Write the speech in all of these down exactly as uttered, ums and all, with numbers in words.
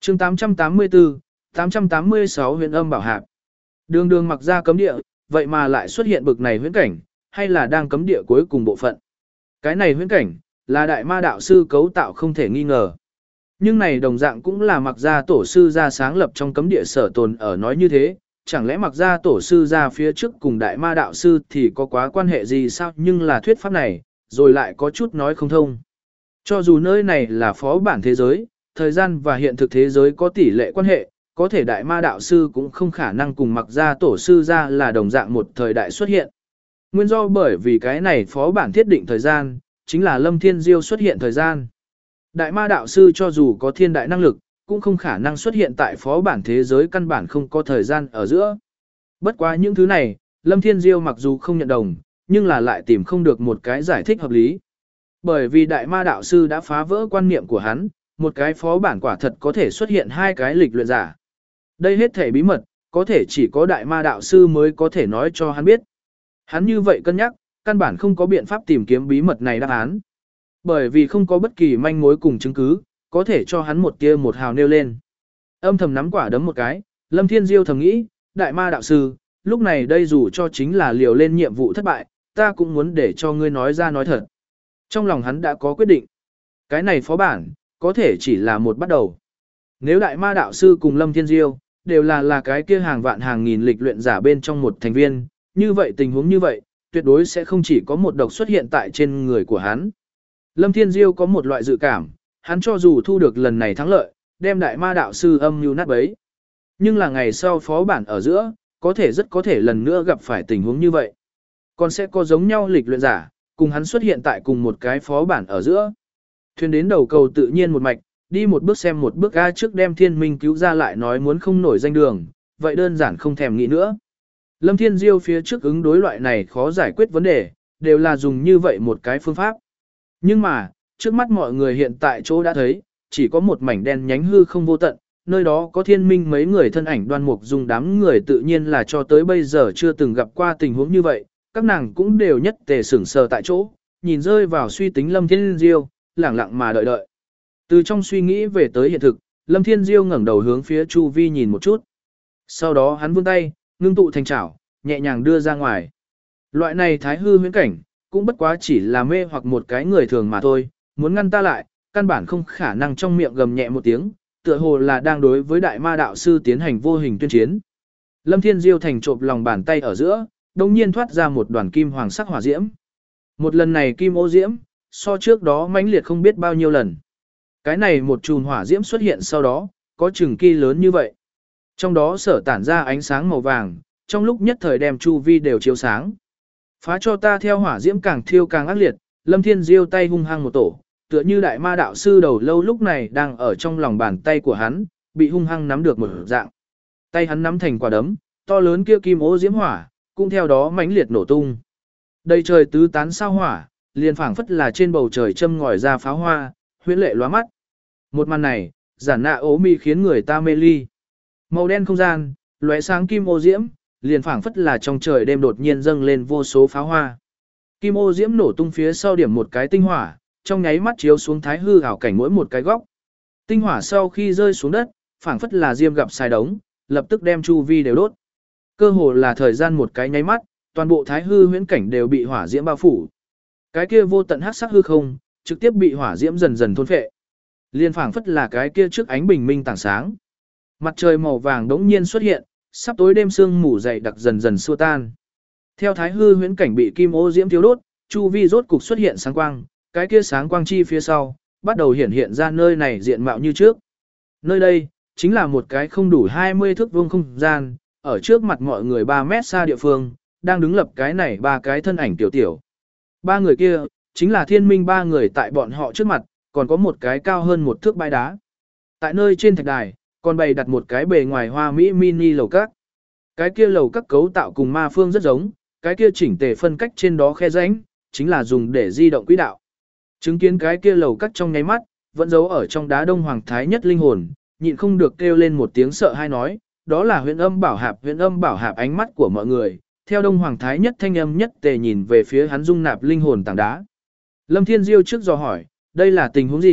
chương tám trăm tám mươi tư, tám trăm tám mươi sáu huyền âm bảo hạp. Đường đường mặc ra cấm địa, vậy mà lại xuất hiện bực này huyễn cảnh, hay là đang cấm địa cuối cùng bộ phận. Cái này huyễn cảnh, là đại ma đạo sư cấu tạo không thể nghi ngờ. Nhưng này đồng dạng cũng là mặc ra tổ sư ra sáng lập trong cấm địa sở tồn ở nói như thế, chẳng lẽ mặc ra tổ sư ra phía trước cùng đại ma đạo sư thì có quá quan hệ gì sao, nhưng là thuyết pháp này, rồi lại có chút nói không thông. Cho dù nơi này là phó bản thế giới, thời gian và hiện thực thế giới có tỷ lệ quan hệ, có thể đại ma đạo sư cũng không khả năng cùng mặc ra tổ sư ra là đồng dạng một thời đại xuất hiện. Nguyên do bởi vì cái này phó bản thiết định thời gian, chính là Lâm Thiên Diêu xuất hiện thời gian. Đại ma đạo sư cho dù có thiên đại năng lực, cũng không khả năng xuất hiện tại phó bản thế giới căn bản không có thời gian ở giữa. Bất quá những thứ này, Lâm Thiên Diêu mặc dù không nhận đồng, nhưng là lại tìm không được một cái giải thích hợp lý. Bởi vì đại ma đạo sư đã phá vỡ quan niệm của hắn, một cái phó bản quả thật có thể xuất hiện hai cái lịch luyện giả. Đây hết thể bí mật, có thể chỉ có đại ma đạo sư mới có thể nói cho hắn biết. Hắn như vậy cân nhắc, căn bản không có biện pháp tìm kiếm bí mật này đáp án. Bởi vì không có bất kỳ manh mối cùng chứng cứ, có thể cho hắn một tia một hào nêu lên. Âm thầm nắm quả đấm một cái, Lâm Thiên Diêu thầm nghĩ, đại ma đạo sư, lúc này đây dù cho chính là liều lên nhiệm vụ thất bại, ta cũng muốn để cho ngươi nói ra nói thật. Trong lòng hắn đã có quyết định. Cái này phó bản, có thể chỉ là một bắt đầu. Nếu đại ma đạo sư cùng Lâm Thiên Diêu, đều là là cái kia hàng vạn hàng nghìn lịch luyện giả bên trong một thành viên, như vậy tình huống như vậy, tuyệt đối sẽ không chỉ có một độc xuất hiện tại trên người của hắn. Lâm Thiên Diêu có một loại dự cảm, hắn cho dù thu được lần này thắng lợi, đem đại ma đạo sư âm mưu nát bấy. Nhưng là ngày sau phó bản ở giữa, có thể rất có thể lần nữa gặp phải tình huống như vậy. Còn sẽ có giống nhau lịch luyện giả, cùng hắn xuất hiện tại cùng một cái phó bản ở giữa. Thuyền đến đầu cầu tự nhiên một mạch, đi một bước xem một bước ga trước đem thiên minh cứu ra lại nói muốn không nổi danh đường, vậy đơn giản không thèm nghĩ nữa. Lâm Thiên Diêu phía trước ứng đối loại này khó giải quyết vấn đề, đều là dùng như vậy một cái phương pháp. Nhưng mà, trước mắt mọi người hiện tại chỗ đã thấy, chỉ có một mảnh đen nhánh hư không vô tận, nơi đó có thiên minh mấy người thân ảnh đoan mục dùng đám người tự nhiên là cho tới bây giờ chưa từng gặp qua tình huống như vậy, các nàng cũng đều nhất tề sửng sờ tại chỗ, nhìn rơi vào suy tính Lâm Thiên Diêu, lẳng lặng mà đợi đợi. Từ trong suy nghĩ về tới hiện thực, Lâm Thiên Diêu ngẩng đầu hướng phía chu vi nhìn một chút. Sau đó hắn vươn tay, ngưng tụ thành chảo, nhẹ nhàng đưa ra ngoài. Loại này thái hư huyễn cảnh, cũng bất quá chỉ là mê hoặc một cái người thường mà thôi, muốn ngăn ta lại, căn bản không khả năng trong miệng gầm nhẹ một tiếng, tựa hồ là đang đối với đại ma đạo sư tiến hành vô hình tuyên chiến. Lâm Thiên Diêu thành trộm lòng bàn tay ở giữa, đồng nhiên thoát ra một đoàn kim hoàng sắc hỏa diễm. Một lần này kim ô diễm, so trước đó mãnh liệt không biết bao nhiêu lần. Cái này một chùm hỏa diễm xuất hiện sau đó, có chừng kỳ lớn như vậy. Trong đó sở tản ra ánh sáng màu vàng, trong lúc nhất thời đem chu vi đều chiếu sáng. Phá cho ta theo hỏa diễm càng thiêu càng ác liệt, Lâm Thiên Diêu tay hung hăng một tổ, tựa như đại ma đạo sư đầu lâu lúc này đang ở trong lòng bàn tay của hắn, bị hung hăng nắm được một dạng. Tay hắn nắm thành quả đấm, to lớn kia kim ô diễm hỏa, cũng theo đó mãnh liệt nổ tung. Đầy trời tứ tán sao hỏa, liền phảng phất là trên bầu trời châm ngòi ra pháo hoa, huyễn lệ lóa mắt. Một màn này, giản nạ ố mi khiến người ta mê ly. Màu đen không gian, lóe sáng kim ô diễm, liền phảng phất là trong trời đêm đột nhiên dâng lên vô số pháo hoa. Kim ô diễm nổ tung phía sau điểm một cái tinh hỏa, trong nháy mắt chiếu xuống thái hư ảo cảnh mỗi một cái góc. Tinh hỏa sau khi rơi xuống đất, phảng phất là diêm gặp sai đống, lập tức đem chu vi đều đốt. Cơ hồ là thời gian một cái nháy mắt, toàn bộ thái hư huyễn cảnh đều bị hỏa diễm bao phủ. Cái kia vô tận hắc sắc hư không, trực tiếp bị hỏa diễm dần dần thôn phệ. Liên phảng phất là cái kia trước ánh bình minh tảng sáng. Mặt trời màu vàng đống nhiên xuất hiện, sắp tối đêm sương mù dày đặc dần dần xua tan. Theo thái hư huyễn cảnh bị kim ô diễm thiêu đốt, chu vi rốt cục xuất hiện sáng quang, cái kia sáng quang chi phía sau, bắt đầu hiện hiện ra nơi này diện mạo như trước. Nơi đây, chính là một cái không đủ hai mươi thước vuông không gian, ở trước mặt mọi người ba mét xa địa phương, đang đứng lập cái này ba cái thân ảnh tiểu tiểu. Ba người kia, chính là thiên minh ba người tại bọn họ trước mặt, còn có một cái cao hơn một thước bãi đá. Tại nơi trên thạch đài, còn bày đặt một cái bề ngoài hoa mỹ mini lầu các. Cái kia lầu các cấu tạo cùng ma phương rất giống, cái kia chỉnh tề phân cách trên đó khe rãnh, chính là dùng để di động quỹ đạo. Chứng kiến cái kia lầu các trong nháy mắt, vẫn giấu ở trong đá đông hoàng thái nhất linh hồn, nhịn không được kêu lên một tiếng sợ hay nói, đó là huyền âm bảo hạp, huyền âm bảo hạp ánh mắt của mọi người, theo đông hoàng thái nhất thanh âm nhất tề nhìn về phía hắn dung nạp linh hồn tảng đá. Lâm Thiên Diêu trước dò hỏi, đây là tình huống gì,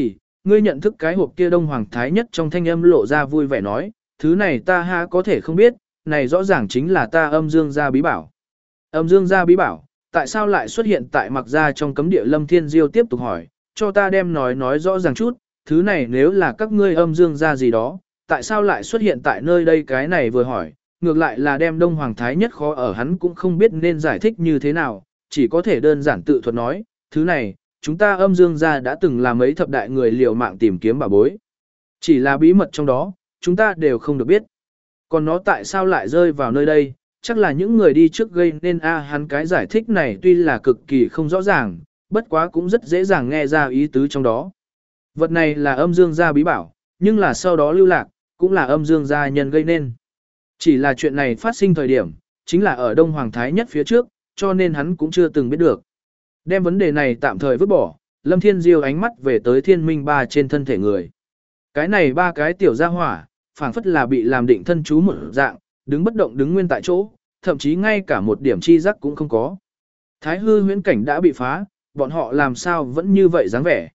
Ngươi nhận thức cái hộp kia Đông Hoàng Thái Nhất trong thanh âm lộ ra vui vẻ nói, thứ này ta ha có thể không biết, này rõ ràng chính là ta âm dương gia bí bảo. Âm dương gia bí bảo, tại sao lại xuất hiện tại mặc gia trong cấm địa? Lâm Thiên Diêu tiếp tục hỏi, cho ta đem nói nói rõ ràng chút, thứ này nếu là các ngươi âm dương gia gì đó, tại sao lại xuất hiện tại nơi đây? Cái này vừa hỏi, ngược lại là đem Đông Hoàng Thái Nhất khó ở, hắn cũng không biết nên giải thích như thế nào, chỉ có thể đơn giản tự thuật nói, thứ này, chúng ta âm dương gia đã từng là mấy thập đại người liều mạng tìm kiếm bảo bối. Chỉ là bí mật trong đó, chúng ta đều không được biết. Còn nó tại sao lại rơi vào nơi đây, chắc là những người đi trước gây nên a hắn cái giải thích này tuy là cực kỳ không rõ ràng, bất quá cũng rất dễ dàng nghe ra ý tứ trong đó. Vật này là âm dương gia bí bảo, nhưng là sau đó lưu lạc, cũng là âm dương gia nhân gây nên. Chỉ là chuyện này phát sinh thời điểm, chính là ở Đông Hoàng Thái Nhất phía trước, cho nên hắn cũng chưa từng biết được. Đem vấn đề này tạm thời vứt bỏ, Lâm Thiên Diêu ánh mắt về tới Thiên Minh Ba trên thân thể người. Cái này ba cái tiểu gia hỏa, phảng phất là bị làm định thân chú một dạng, đứng bất động đứng nguyên tại chỗ, thậm chí ngay cả một điểm chi giác cũng không có. Thái hư huyễn cảnh đã bị phá, bọn họ làm sao vẫn như vậy dáng vẻ.